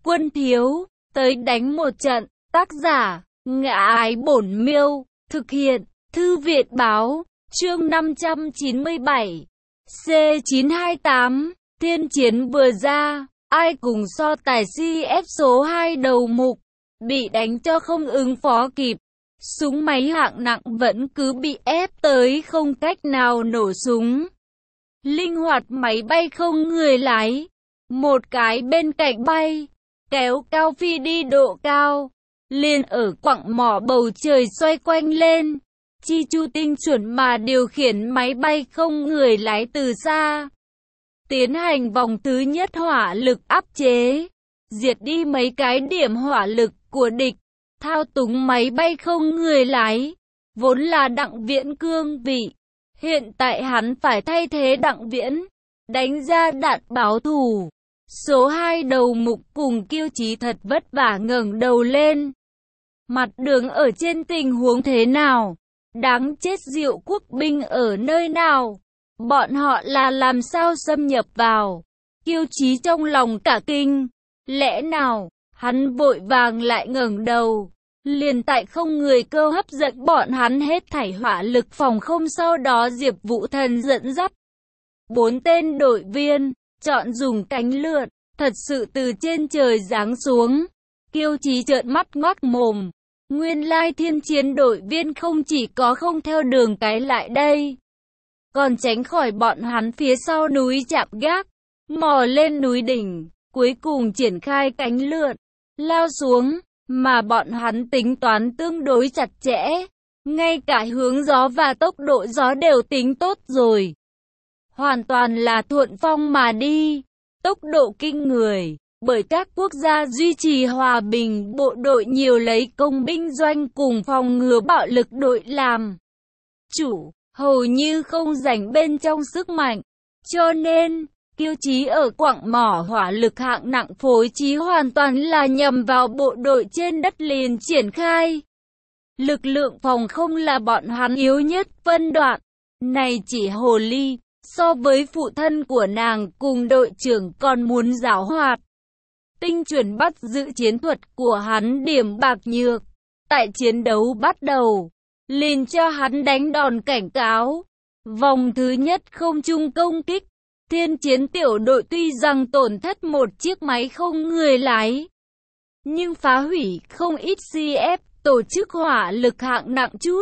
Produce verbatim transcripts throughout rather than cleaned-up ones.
quân thiếu, tới đánh một trận. Tác giả, Ngã Ái Bổn Miêu, thực hiện, Thư viện Báo, chương năm trăm chín mươi bảy, C chín hai tám, Thiên Chiến vừa ra, ai cùng so tài xê ép số hai đầu mục, bị đánh cho không ứng phó kịp. Súng máy hạng nặng vẫn cứ bị ép tới không cách nào nổ súng. Linh hoạt máy bay không người lái, một cái bên cạnh bay, kéo cao phi đi độ cao, liền ở quặng mỏ bầu trời xoay quanh lên. Chi chu tinh chuẩn mà điều khiển máy bay không người lái từ xa. Tiến hành vòng thứ nhất hỏa lực áp chế, diệt đi mấy cái điểm hỏa lực của địch. Thao túng máy bay không người lái, vốn là Đặng Viễn cương vị. Hiện tại hắn phải thay thế Đặng Viễn, đánh ra đạn báo thù. Số hai đầu mục cùng Kiêu Chí thật vất vả ngẩng đầu lên. Mặt đường ở trên tình huống thế nào? Đáng chết, Diệu Quốc binh ở nơi nào? Bọn họ là làm sao xâm nhập vào? Kiêu Chí trong lòng cả kinh. Lẽ nào? Hắn vội vàng lại ngẩng đầu. Liền tại không người cơ hấp dẫn bọn hắn hết thảy hỏa lực phòng không, sau đó Diệp Vũ Thần dẫn dắt bốn tên đội viên, chọn dùng cánh lượn, thật sự từ trên trời giáng xuống. Kiêu Chí trợn mắt ngoác mồm. Nguyên lai Thiên Chiến đội viên không chỉ có không theo đường cái lại đây, còn tránh khỏi bọn hắn phía sau núi chạm gác, mò lên núi đỉnh, cuối cùng triển khai cánh lượn, lao xuống. Mà bọn hắn tính toán tương đối chặt chẽ, ngay cả hướng gió và tốc độ gió đều tính tốt rồi. Hoàn toàn là thuận phong mà đi, tốc độ kinh người, bởi các quốc gia duy trì hòa bình, bộ đội nhiều lấy công binh doanh cùng phòng ngừa bạo lực đội làm chủ, hầu như không rảnh bên trong sức mạnh. Cho nên, Kiêu Chí ở quặng mỏ hỏa lực hạng nặng phối trí hoàn toàn là nhằm vào bộ đội trên đất liền triển khai. Lực lượng phòng không là bọn hắn yếu nhất phân đoạn. Này chỉ hồ ly, so với phụ thân của nàng cùng đội trưởng còn muốn giảo hoạt. Tinh chuẩn bắt giữ chiến thuật của hắn điểm bạc nhược. Tại chiến đấu bắt đầu, liền cho hắn đánh đòn cảnh cáo. Vòng thứ nhất không trung công kích. Thiên Chiến tiểu đội tuy rằng tổn thất một chiếc máy không người lái, nhưng phá hủy không ít xê ép, tổ chức hỏa lực hạng nặng chút.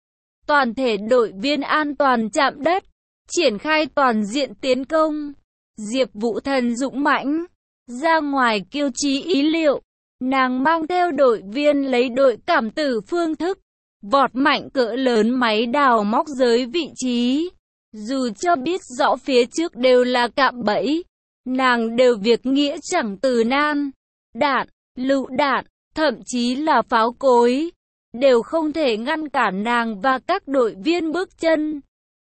Toàn thể đội viên an toàn chạm đất, triển khai toàn diện tiến công. Diệp Vũ Thần dũng mãnh, ra ngoài Kiêu Chí ý liệu, nàng mang theo đội viên lấy đội cảm tử phương thức, vọt mạnh cỡ lớn máy đào móc giới vị trí. Dù cho biết rõ phía trước đều là cạm bẫy, nàng đều việc nghĩa chẳng từ nan. Đạn, lựu đạn, thậm chí là pháo cối, đều không thể ngăn cản nàng và các đội viên bước chân.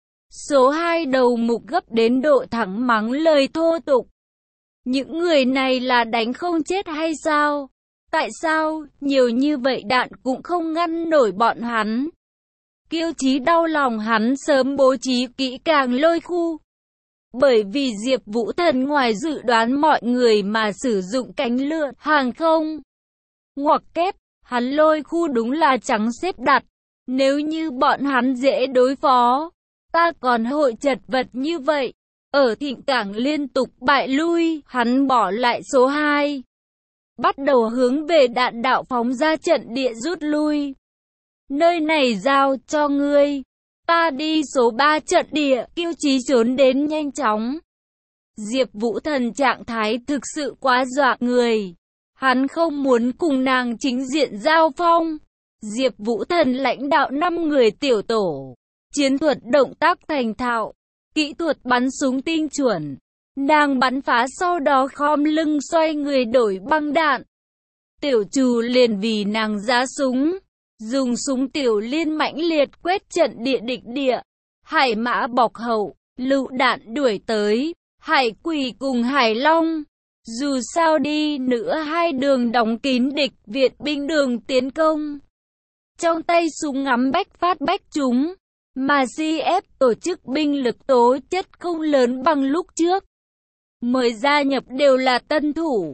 Số hai đầu mục gấp đến độ thẳng mắng lời thô tục. Những người này là đánh không chết hay sao? Tại sao, nhiều như vậy đạn cũng không ngăn nổi bọn hắn? Kiêu Chí đau lòng, hắn sớm bố trí kỹ càng lôi khu. Bởi vì Diệp Vũ Thần ngoài dự đoán mọi người mà sử dụng cánh lượn hàng không. Ngoặc kép, hắn lôi khu đúng là trắng xếp đặt. Nếu như bọn hắn dễ đối phó, ta còn hội chật vật như vậy. Ở Thịnh Cảng liên tục bại lui, hắn bỏ lại số hai. Bắt đầu hướng về đạn đạo phóng ra trận địa rút lui. Nơi này giao cho ngươi, ta đi số ba trận địa. Kiêu Chí trốn đến nhanh chóng. Diệp Vũ Thần trạng thái thực sự quá dọa người, hắn không muốn cùng nàng chính diện giao phong. Diệp Vũ Thần lãnh đạo năm người tiểu tổ, chiến thuật động tác thành thạo, kỹ thuật bắn súng tinh chuẩn. Nàng bắn phá sau đó khom lưng xoay người đổi băng đạn. Tiểu Trù liền vì nàng giá súng, dùng súng tiểu liên mãnh liệt quét trận địa địch địa. Hải Mã bọc hậu, lựu đạn đuổi tới. Hải Quỷ cùng Hải Long, dù sao đi nữa hai đường đóng kín địch Việt binh đường tiến công. Trong tay súng ngắm bách phát bách chúng, mà xê ép tổ chức binh lực tố chất không lớn bằng lúc trước. Mới gia nhập đều là tân thủ,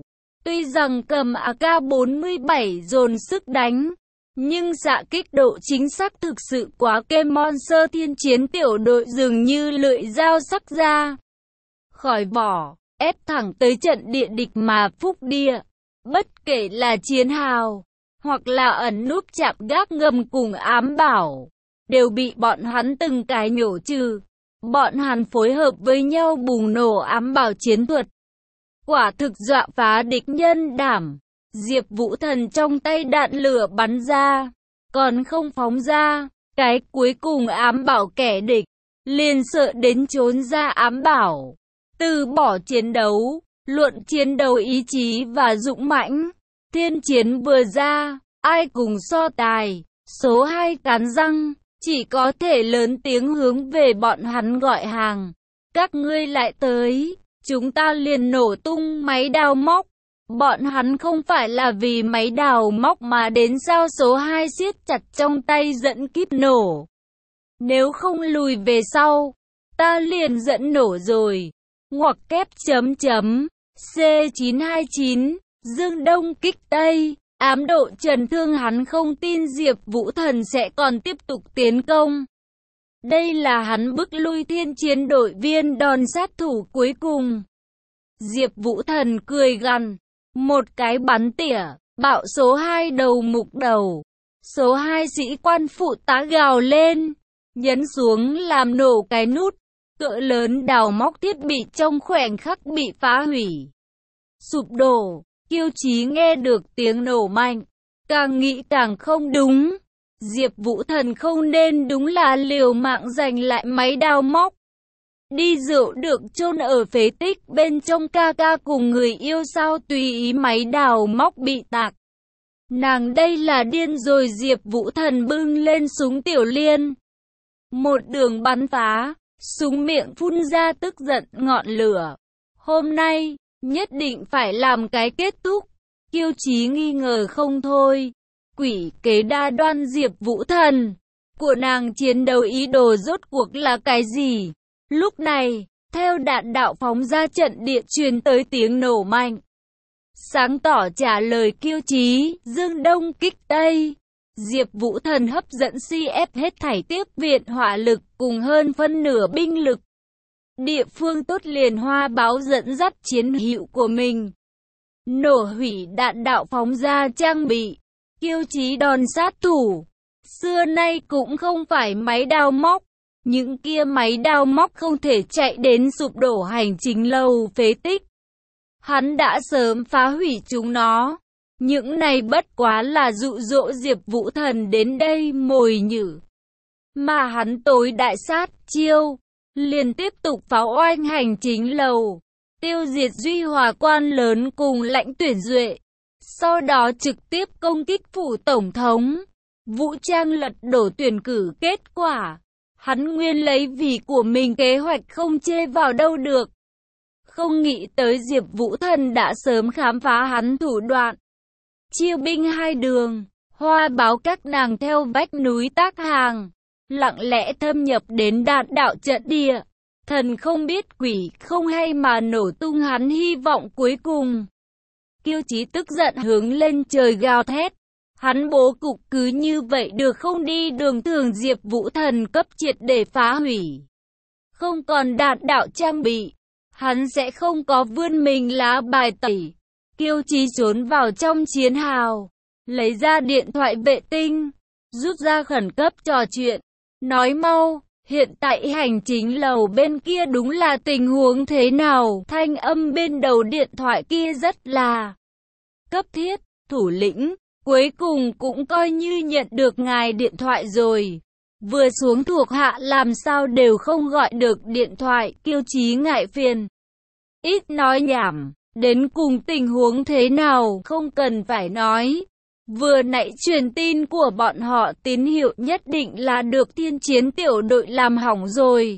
Tuy rằng cầm a ca bốn mươi bảy dồn sức đánh, nhưng xạ kích độ chính xác thực sự quá kém. Monster thiên chiến tiểu đội dường như lưỡi dao sắc ra khỏi vỏ, ép thẳng tới trận địa địch mà phúc địa. Bất kể là chiến hào, hoặc là ẩn núp chạm gác ngầm cùng ám bảo, đều bị bọn hắn từng cái nhổ trừ. Bọn hắn phối hợp với nhau bùng nổ ám bảo chiến thuật, quả thực dọa phá địch nhân đảm. Diệp Vũ Thần trong tay đạn lửa bắn ra, còn không phóng ra, cái cuối cùng ám bảo kẻ địch, liền sợ đến trốn ra ám bảo. Từ bỏ chiến đấu, luận chiến đấu ý chí và dũng mãnh, thiên chiến vừa ra, ai cùng so tài. Số hai cắn răng, chỉ có thể lớn tiếng hướng về bọn hắn gọi hàng. Các ngươi lại tới, chúng ta liền nổ tung máy đào móc. Bọn hắn không phải là vì máy đào móc mà đến sao? Số hai siết chặt trong tay dẫn kíp nổ. Nếu không lùi về sau, ta liền dẫn nổ rồi. Ngoặc kép chấm chấm. C chín hai chín, Dương Đông kích Tây. Ám độ trần thương, hắn không tin Diệp Vũ Thần sẽ còn tiếp tục tiến công. Đây là hắn bức lui thiên chiến đội viên đòn sát thủ cuối cùng. Diệp Vũ Thần cười gằn, một cái bắn tỉa, bạo số hai đầu mục đầu. Số hai sĩ quan phụ tá gào lên, nhấn xuống làm nổ cái nút. Cỡ lớn đào móc thiết bị trong khoảnh khắc bị phá hủy, sụp đổ. Kiêu Chí nghe được tiếng nổ mạnh, càng nghĩ càng không đúng. Diệp Vũ Thần không nên đúng là liều mạng giành lại máy đào móc. Đi rượu được chôn ở phế tích bên trong, ca ca cùng người yêu sao tùy ý máy đào móc bị tạc. Nàng đây là điên rồi. Diệp Vũ Thần bưng lên súng tiểu liên, một đường bắn phá, súng miệng phun ra tức giận ngọn lửa. Hôm nay nhất định phải làm cái kết thúc. Kiêu Chí nghi ngờ không thôi. Quỷ kế đa đoan Diệp Vũ Thần của nàng, chiến đấu ý đồ rốt cuộc là cái gì? Lúc này, theo đạn đạo phóng ra, trận địa truyền tới tiếng nổ mạnh, sáng tỏ trả lời Kiêu Chí. Dương Đông kích Tây. Diệp Vũ Thần hấp dẫn xê ép hết thảy tiếp viện hỏa lực cùng hơn phân nửa binh lực địa phương tốt liền hoa báo dẫn dắt chiến hữu của mình, nổ hủy đạn đạo phóng ra trang bị. Kiêu Chí đòn sát thủ, xưa nay cũng không phải máy đào móc. Những kia máy đào móc không thể chạy đến sụp đổ hành chính lầu phế tích. Hắn đã sớm phá hủy chúng nó. Những này bất quá là dụ dỗ Diệp Vũ Thần đến đây mồi nhử. Mà hắn tối đại sát chiêu, liền tiếp tục phá oanh hành chính lầu, tiêu diệt Duy Hòa quan lớn cùng Lãnh Tuyển Duệ. Sau đó trực tiếp công kích phủ tổng thống, vũ trang lật đổ tuyển cử. Kết quả, hắn nguyên lấy vì của mình kế hoạch không chê vào đâu được. Không nghĩ tới Diệp Vũ Thần đã sớm khám phá hắn thủ đoạn. Chia binh hai đường, hoa báo các nàng theo vách núi tác hàng, lặng lẽ thâm nhập đến đạn đạo trận địa. Thần không biết quỷ không hay mà nổ tung hắn hy vọng cuối cùng. Kiêu Chí tức giận hướng lên trời gào thét. Hắn bố cục cứ như vậy được không? Đi đường thường Diệp Vũ Thần cấp triệt để phá hủy, không còn đạn đạo trang bị, hắn sẽ không có vươn mình lá bài tẩy. Kiêu Chí trốn vào trong chiến hào, lấy ra điện thoại vệ tinh, rút ra khẩn cấp trò chuyện. Nói mau, hiện tại hành chính lầu bên kia đúng là tình huống thế nào? Thanh âm bên đầu điện thoại kia rất là cấp thiết. Thủ lĩnh, cuối cùng cũng coi như nhận được ngài điện thoại rồi. Vừa xuống thuộc hạ làm sao đều không gọi được điện thoại. Kiêu Chí ngại phiền, ít nói nhảm. Đến cùng tình huống thế nào không cần phải nói. Vừa nãy truyền tin của bọn họ tín hiệu nhất định là được thiên chiến tiểu đội làm hỏng rồi.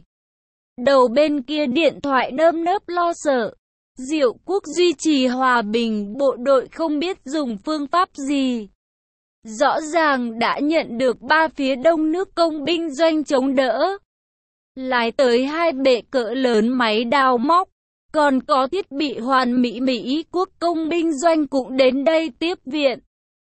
Đầu bên kia điện thoại nơm nớp lo sợ. Diệu Quốc duy trì hòa bình, bộ đội không biết dùng phương pháp gì. Rõ ràng đã nhận được ba phía đông nước công binh doanh chống đỡ. Lái tới hai bệ cỡ lớn máy đào móc, Còn có thiết bị hoàn mỹ Mỹ quốc công binh doanh cũng đến đây tiếp viện.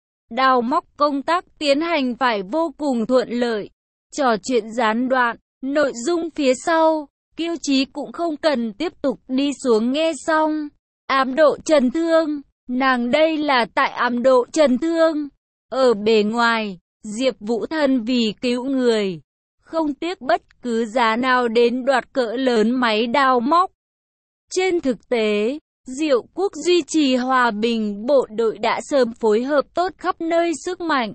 Đào móc công tác tiến hành phải vô cùng thuận lợi. Trò chuyện gián đoạn, nội dung phía sau, Kiêu Chí cũng không cần tiếp tục đi xuống nghe xong. Ám độ trần thương, nàng đây là tại ám độ trần thương. Ở bề ngoài, Diệp Vũ Thần vì cứu người, không tiếc bất cứ giá nào đến đoạt cỡ lớn máy đào móc. Trên thực tế, Diệu Quốc duy trì hòa bình bộ đội đã sớm phối hợp tốt khắp nơi sức mạnh.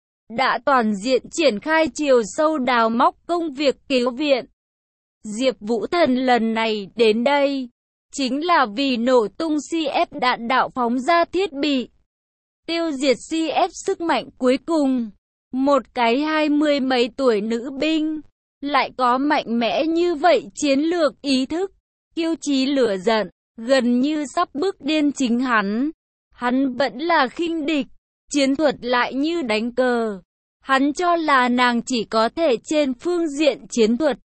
Đã toàn diện triển khai chiều sâu đào móc công việc cứu viện. Diệp Vũ Thần lần này đến đây, chính là vì nổ tung xê ép đạn đạo phóng ra thiết bị. Tiêu diệt xê ép sức mạnh cuối cùng. Một cái hai mươi mấy tuổi nữ binh, lại có mạnh mẽ như vậy chiến lược ý thức. Kiêu Chí lửa giận, gần như sắp bức điên chính hắn. Hắn vẫn là khinh địch, chiến thuật lại như đánh cờ. Hắn cho là nàng chỉ có thể trên phương diện chiến thuật.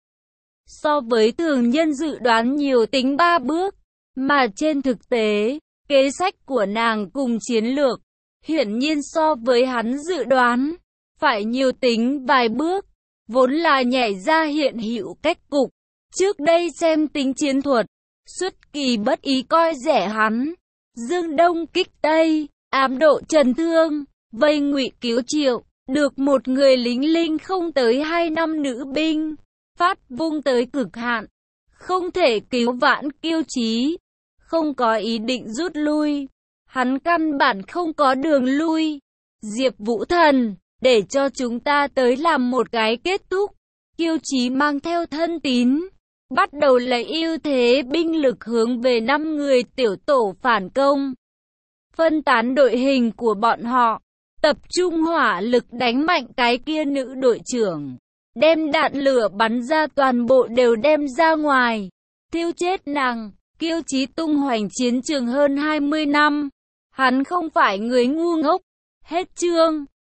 So với thường nhân dự đoán nhiều tính ba bước, mà trên thực tế, kế sách của nàng cùng chiến lược, hiển nhiên so với hắn dự đoán, phải nhiều tính vài bước, vốn là nhảy ra hiện hữu cách cục. Trước đây xem tính chiến thuật, xuất kỳ bất ý coi rẻ hắn. Dương Đông kích Tây, ám độ trần thương, vây Ngụy cứu Triệu, được một người lính linh không tới hai năm nữ binh, phát vung tới cực hạn, không thể cứu vãn. Kiêu Chí không có ý định rút lui, hắn căn bản không có đường lui. Diệp Vũ Thần, để cho chúng ta tới làm một cái kết thúc. Kiêu Chí mang theo thân tín, bắt đầu lấy ưu thế binh lực hướng về năm người tiểu tổ phản công. Phân tán đội hình của bọn họ, tập trung hỏa lực đánh mạnh cái kia nữ đội trưởng. Đem đạn lửa bắn ra toàn bộ đều đem ra ngoài. Thiêu chết nàng. Kiêu Chí tung hoành chiến trường hơn hai mươi năm. Hắn không phải người ngu ngốc. Hết chương.